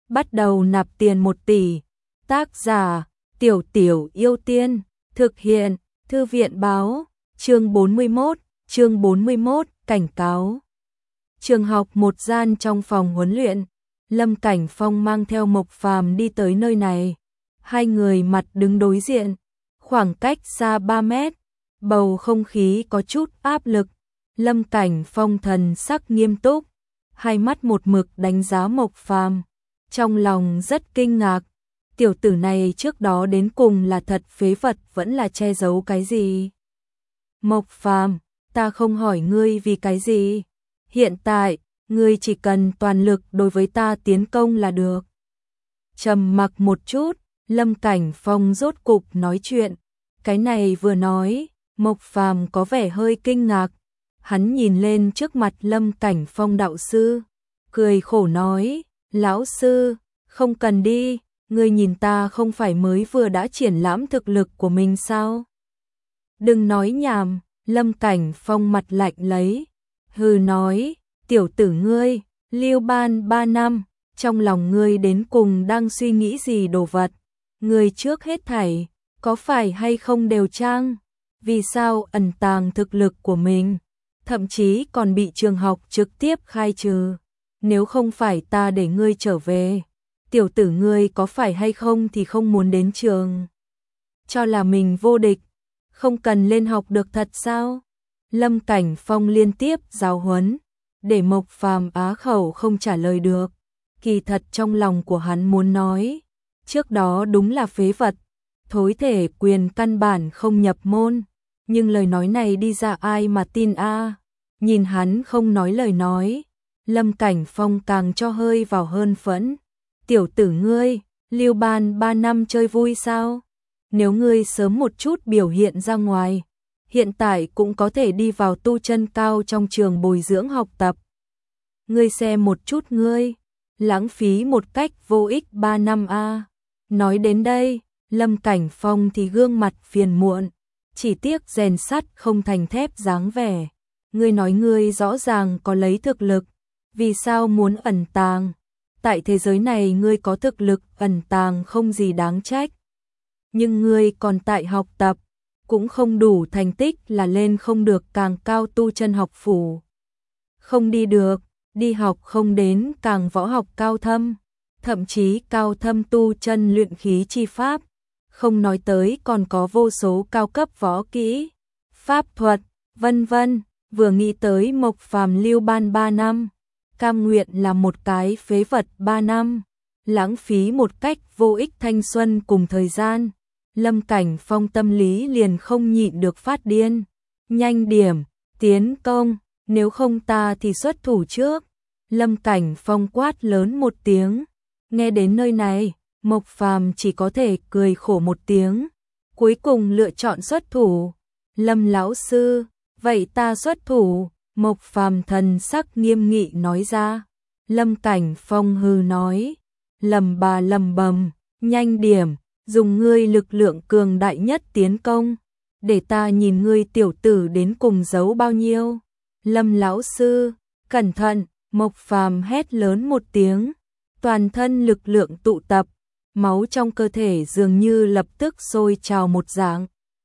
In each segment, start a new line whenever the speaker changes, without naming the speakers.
bắt đầu nạp tiền 1 tỷ. Tác giả: Tiểu Tiểu Yêu Tiên. Thực hiện: Thư viện báo. Chương 41, cảnh cáo. Trường học một gian trong phòng huấn luyện, Lâm Cảnh Phong mang theo Mộc Phàm đi tới nơi này. Hai người mặt đứng đối diện, khoảng cách xa 3 mét, bầu không khí có chút áp lực. Lâm Cảnh Phong thần sắc nghiêm túc, hai mắt một mực đánh giá Mộc Phàm, trong lòng rất kinh ngạc. Tiểu tử này trước đó đến cùng là thật phế vật vẫn là che giấu cái gì? Mộc Phàm, ta không hỏi ngươi vì cái gì. Hiện tại, ngươi chỉ cần toàn lực đối với ta tiến công là được. Trầm mặc một chút, Lâm Cảnh Phong rốt cục nói chuyện. Cái này vừa nói, Mộc Phàm có vẻ hơi kinh ngạc. Hắn nhìn lên trước mặt Lâm Cảnh Phong đạo sư, cười khổ nói, lão sư, không cần đi, ngươi nhìn ta không phải mới vừa đã triển lãm thực lực của mình sao? Đừng nói nhảm, Lâm Cảnh Phong mặt lạnh lấy, hừ nói, tiểu tử ngươi, lưu ban 3 năm, trong lòng ngươi đến cùng đang suy nghĩ gì đồ vật? Ngươi trước hết thảy, có phải hay không đều trang? Vì sao ẩn tàng thực lực của mình? Thậm chí còn bị trường học trực tiếp khai trừ. Nếu không phải ta để ngươi trở về, tiểu tử ngươi có phải hay không thì không muốn đến trường. Cho là mình vô địch, không cần lên học được thật sao? Lâm Cảnh Phong liên tiếp giáo huấn, để Mộc Phàm á khẩu không trả lời được. Kỳ thật trong lòng của hắn muốn nói, trước đó đúng là phế vật, thối thể quyền căn bản không nhập môn, nhưng lời nói này đi ra ai mà tin a? Nhìn hắn không nói lời nói, Lâm Cảnh Phong càng cho hơi vào hơn phẫn. Tiểu tử ngươi, lưu ban 3 năm chơi vui sao? Nếu ngươi sớm một chút biểu hiện ra ngoài, hiện tại cũng có thể đi vào tu chân cao trong trường bồi dưỡng học tập. Ngươi xem một chút ngươi, lãng phí một cách vô ích 3 năm a. Nói đến đây, Lâm Cảnh Phong thì gương mặt phiền muộn, chỉ tiếc rèn sắt không thành thép dáng vẻ. Ngươi nói ngươi rõ ràng có lấy thực lực, vì sao muốn ẩn tàng? Tại thế giới này ngươi có thực lực ẩn tàng không gì đáng trách. Nhưng ngươi còn tại học tập, cũng không đủ thành tích là lên không được càng cao tu chân học phủ. Không đi được, đi học không đến càng võ học cao thâm, thậm chí cao thâm tu chân luyện khí chi pháp. Không nói tới còn có vô số cao cấp võ kỹ, pháp thuật, vân vân. Vừa nghĩ tới Mộc Phàm lưu ban 3 năm, cam nguyện là một cái phế vật 3 năm, lãng phí một cách vô ích thanh xuân cùng thời gian. Lâm Cảnh Phong tâm lý liền không nhịn được phát điên. Nhanh điểm, tiến công, nếu không ta thì xuất thủ trước. Lâm Cảnh Phong quát lớn một tiếng. Nghe đến nơi này, Mộc Phàm chỉ có thể cười khổ một tiếng, cuối cùng lựa chọn xuất thủ. Lâm lão sư, vậy ta xuất thủ. Mộc Phàm thần sắc nghiêm nghị nói ra. Lâm Cảnh Phong hừ nói, lầm bà lầm bầm, nhanh điểm, dùng ngươi lực lượng cường đại nhất tiến công, để ta nhìn ngươi tiểu tử đến cùng giấu bao nhiêu. Lâm lão sư, cẩn thận. Mộc Phàm hét lớn một tiếng, toàn thân lực lượng tụ tập, máu trong cơ thể dường như lập tức sôi trào một dạng,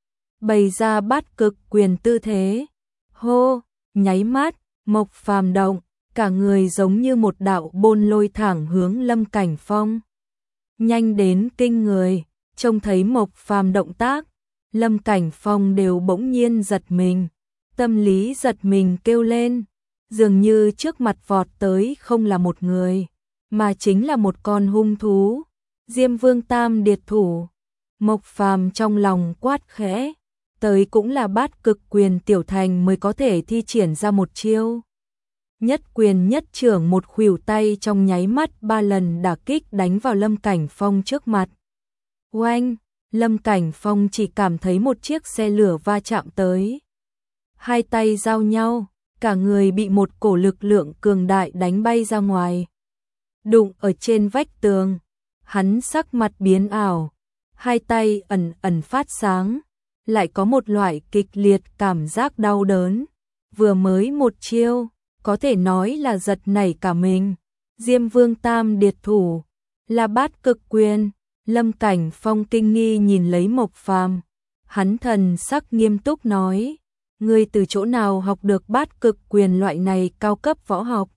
bày ra bát cực quyền tư thế. Hô, nháy mắt, Mộc Phàm động, cả người giống như một đạo bôn lôi thẳng hướng Lâm Cảnh Phong. Nhanh đến kinh người, trông thấy Mộc Phàm động tác, Lâm Cảnh Phong đều bỗng nhiên giật mình, tâm lý giật mình kêu lên, dường như trước mặt vọt tới không là một người, mà chính là một con hung thú, Diêm Vương Tam Điệt Thủ. Mộc Phàm trong lòng quát khẽ, tới cũng là bát cực quyền tiểu thành mới có thể thi triển ra một chiêu. Nhất quyền nhất trưởng một khuỷu tay trong nháy mắt 3 lần đả kích đánh vào Lâm Cảnh Phong trước mặt. Oanh, Lâm Cảnh Phong chỉ cảm thấy một chiếc xe lửa va chạm tới. Hai tay giao nhau, cả người bị một cổ lực lượng cường đại đánh bay ra ngoài. Đụng ở trên vách tường, hắn sắc mặt biến ảo, hai tay ẩn ẩn phát sáng, lại có một loại kịch liệt cảm giác đau đớn. Vừa mới một chiêu, có thể nói là giật nảy cả mình. Diêm Vương Tam Điệt Thủ, Là Bát Cực Quyền. Lâm Cảnh Phong kinh nghi nhìn lấy Mộc Phàm, hắn thần sắc nghiêm túc nói, ngươi từ chỗ nào học được Bát Cực Quyền loại này cao cấp võ học?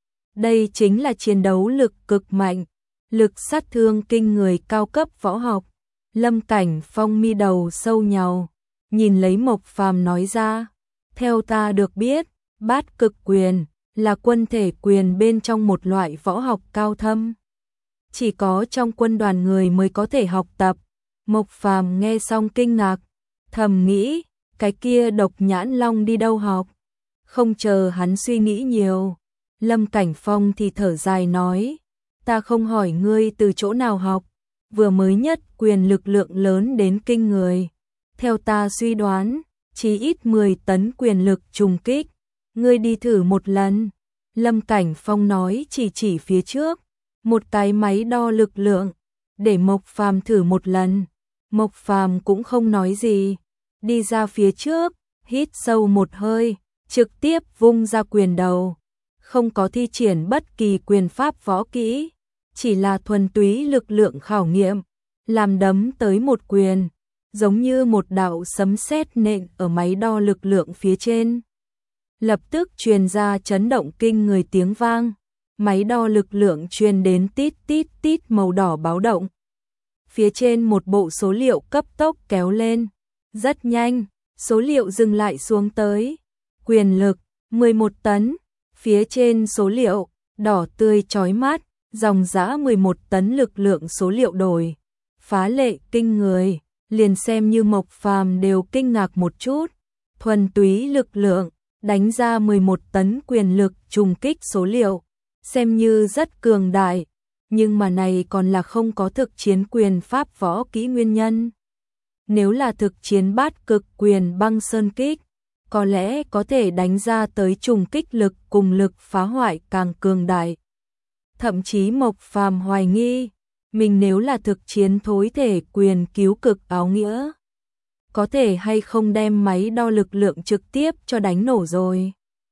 Đây chính là chiến đấu lực cực mạnh, lực sát thương kinh người cao cấp võ học. Lâm Cảnh Phong mi đầu sâu nhàu, nhìn lấy Mộc Phàm nói ra, theo ta được biết, Bát Cực Quyền là quân thể quyền bên trong một loại võ học cao thâm. Chỉ có trong quân đoàn người mới có thể học tập. Mộc Phàm nghe xong kinh ngạc, thầm nghĩ, cái kia Độc Nhãn Long đi đâu học? Không chờ hắn suy nghĩ nhiều, Lâm Cảnh Phong thì thở dài nói, ta không hỏi ngươi từ chỗ nào học, vừa mới nhất quyền lực lượng lớn đến kinh người. Theo ta suy đoán, chí ít 10 tấn quyền lực trùng kích, ngươi đi thử một lần. Lâm Cảnh Phong nói chỉ phía trước, một cái máy đo lực lượng, để Mộc Phàm thử một lần. Mộc Phàm cũng không nói gì, đi ra phía trước, hít sâu một hơi, trực tiếp vung ra quyền đầu, không có thi triển bất kỳ quyền pháp võ kỹ, chỉ là thuần túy lực lượng khảo nghiệm, làm đấm tới một quyền, giống như một đạo sấm sét nện ở máy đo lực lượng phía trên. Lập tức truyền ra chấn động kinh người tiếng vang, máy đo lực lượng truyền đến tít tít tít màu đỏ báo động. Phía trên một bộ số liệu cấp tốc kéo lên, rất nhanh, số liệu dừng lại xuống tới. Quyền lực 11 tấn, phía trên số liệu đỏ tươi chói mắt, dòng dã 11 tấn lực lượng số liệu đổi, phá lệ kinh người, liền xem như Mộc Phàm đều kinh ngạc một chút. Thuần túy lực lượng đánh ra 11 tấn quyền lực trùng kích số liệu, xem như rất cường đại, nhưng mà này còn là không có thực chiến quyền pháp võ kỹ nguyên nhân. Nếu là thực chiến Bát Cực Quyền băng sơn kích, có lẽ có thể đánh ra tới trùng kích lực cùng lực phá hoại càng cường đại. Thậm chí Mộc Phàm hoài nghi, mình nếu là thực chiến thối thể quyền cứu cực áo nghĩa, có thể hay không đem máy đo lực lượng trực tiếp cho đánh nổ rồi.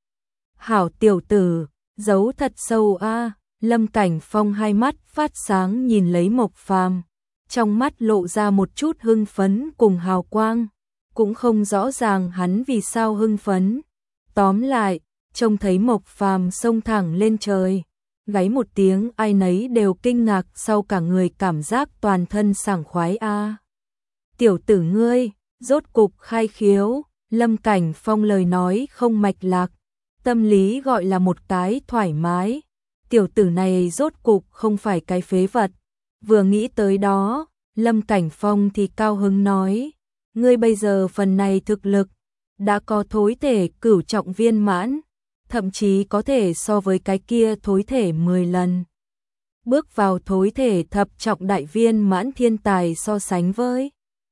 Hảo tiểu tử, giấu thật sâu a. Lâm Cảnh Phong hai mắt phát sáng nhìn lấy Mộc Phàm, trong mắt lộ ra một chút hưng phấn cùng hào quang, cũng không rõ ràng hắn vì sao hưng phấn. Tóm lại, trông thấy Mộc Phàm xông thẳng lên trời, gáy một tiếng ai nấy đều kinh ngạc, sau cả người cảm giác toàn thân sảng khoái a. Tiểu tử ngươi, rốt cục khai khiếu. Lâm Cảnh Phong lời nói không mạch lạc, tâm lý gọi là một cái thoải mái. Tiểu tử này rốt cục không phải cái phế vật. Vừa nghĩ tới đó, Lâm Cảnh Phong thì cao hứng nói, ngươi bây giờ phần này thực lực đã có thối thể cửu trọng viên mãn, thậm chí có thể so với cái kia thối thể 10 lần. Bước vào thối thể thập trọng đại viên mãn thiên tài so sánh với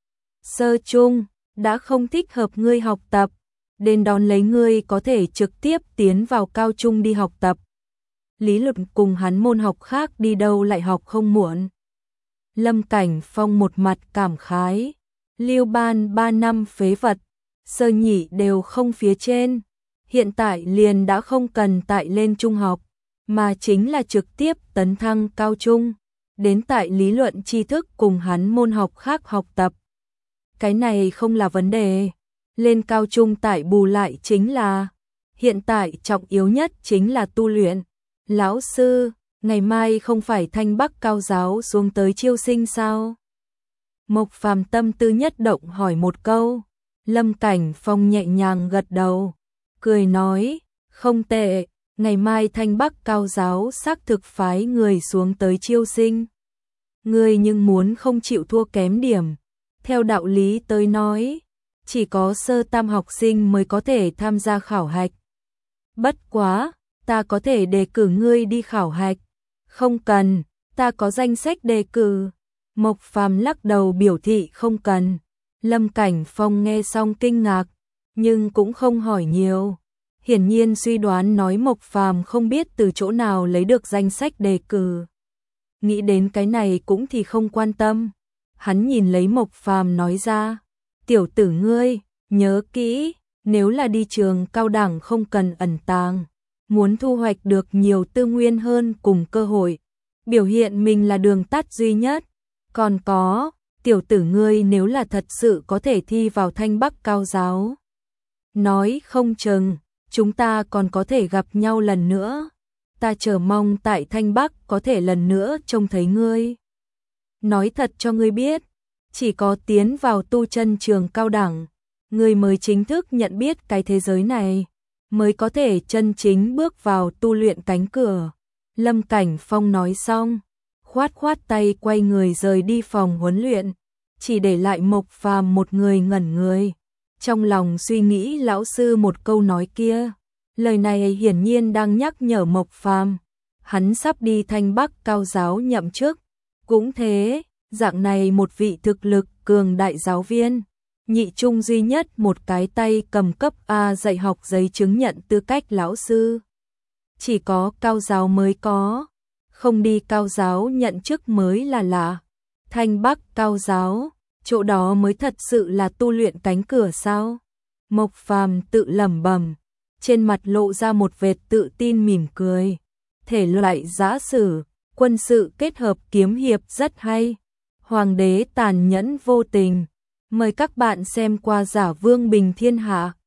sơ trung, đã không thích hợp ngươi học tập, đến đón lấy ngươi có thể trực tiếp tiến vào cao trung đi học tập. Lý luận cùng hắn môn học khác đi đâu lại học không muộn. Lâm Cảnh Phong một mặt cảm khái, Lưu Ban 3 năm phế vật, sơ nhị đều không phía trên, hiện tại liền đã không cần tại lên trung học, mà chính là trực tiếp tấn thăng cao trung, đến tại lý luận tri thức cùng hắn môn học khác học tập. Cái này không là vấn đề, lên cao trung tại bù lại chính là, hiện tại trọng yếu nhất chính là tu luyện. Lão sư, ngày mai không phải Thanh Bắc cao giáo xuống tới chiêu sinh sao? Mộc Phàm tâm tư nhất động hỏi một câu. Lâm Cảnh Phong nhẹ nhàng gật đầu, cười nói, không tệ, ngày mai Thanh Bắc cao giáo xác thực phái người xuống tới chiêu sinh. Ngươi nhưng muốn không chịu thua kém điểm. Theo đạo lý tới nói, chỉ có sơ tam học sinh mới có thể tham gia khảo hạch. Bất quá, ta có thể đề cử ngươi đi khảo hạch. Không cần, ta có danh sách đề cử. Mộc Phàm lắc đầu biểu thị không cần. Lâm Cảnh Phong nghe xong kinh ngạc, nhưng cũng không hỏi nhiều. Hiển nhiên suy đoán nói Mộc Phàm không biết từ chỗ nào lấy được danh sách đề cử. Nghĩ đến cái này cũng thì không quan tâm. Hắn nhìn lấy Mộc Phàm nói ra, tiểu tử ngươi, nhớ kỹ, nếu là đi trường cao đẳng không cần ẩn tàng, muốn thu hoạch được nhiều tư nguyên hơn cùng cơ hội, biểu hiện mình là đường tắt duy nhất. Còn có, tiểu tử ngươi nếu là thật sự có thể thi vào Thanh Bắc Cao giáo, nói không chừng, chúng ta còn có thể gặp nhau lần nữa. Ta chờ mong tại Thanh Bắc có thể lần nữa trông thấy ngươi. Nói thật cho ngươi biết, chỉ có tiến vào tu chân trường cao đẳng, ngươi mới chính thức nhận biết cái thế giới này, mới có thể chân chính bước vào tu luyện cánh cửa. Lâm Cảnh Phong nói xong, khoát khoát tay quay người rời đi phòng huấn luyện, chỉ để lại Mộc Phàm một người ngẩn người. Trong lòng suy nghĩ lão sư một câu nói kia, lời này hiển nhiên đang nhắc nhở Mộc Phàm, hắn sắp đi Thanh Bắc Cao giáo nhậm chức. Cũng thế, dạng này một vị thực lực cường đại giáo viên, nhị trung duy nhất một cái tay cầm cấp A dạy học giấy chứng nhận tư cách lão sư. Chỉ có cao giáo mới có, không đi cao giáo nhận chức mới là lạ. Thanh Bắc Cao giáo, chỗ đó mới thật sự là tu luyện cánh cửa sao? Mộc Phàm tự lẩm bẩm, trên mặt lộ ra một vệt tự tin mỉm cười. Thể loại giã sử, quân sự kết hợp kiếm hiệp rất hay. Hoàng đế tàn nhẫn vô tình. Mời các bạn xem qua Giả Vương Bình Thiên Hạ.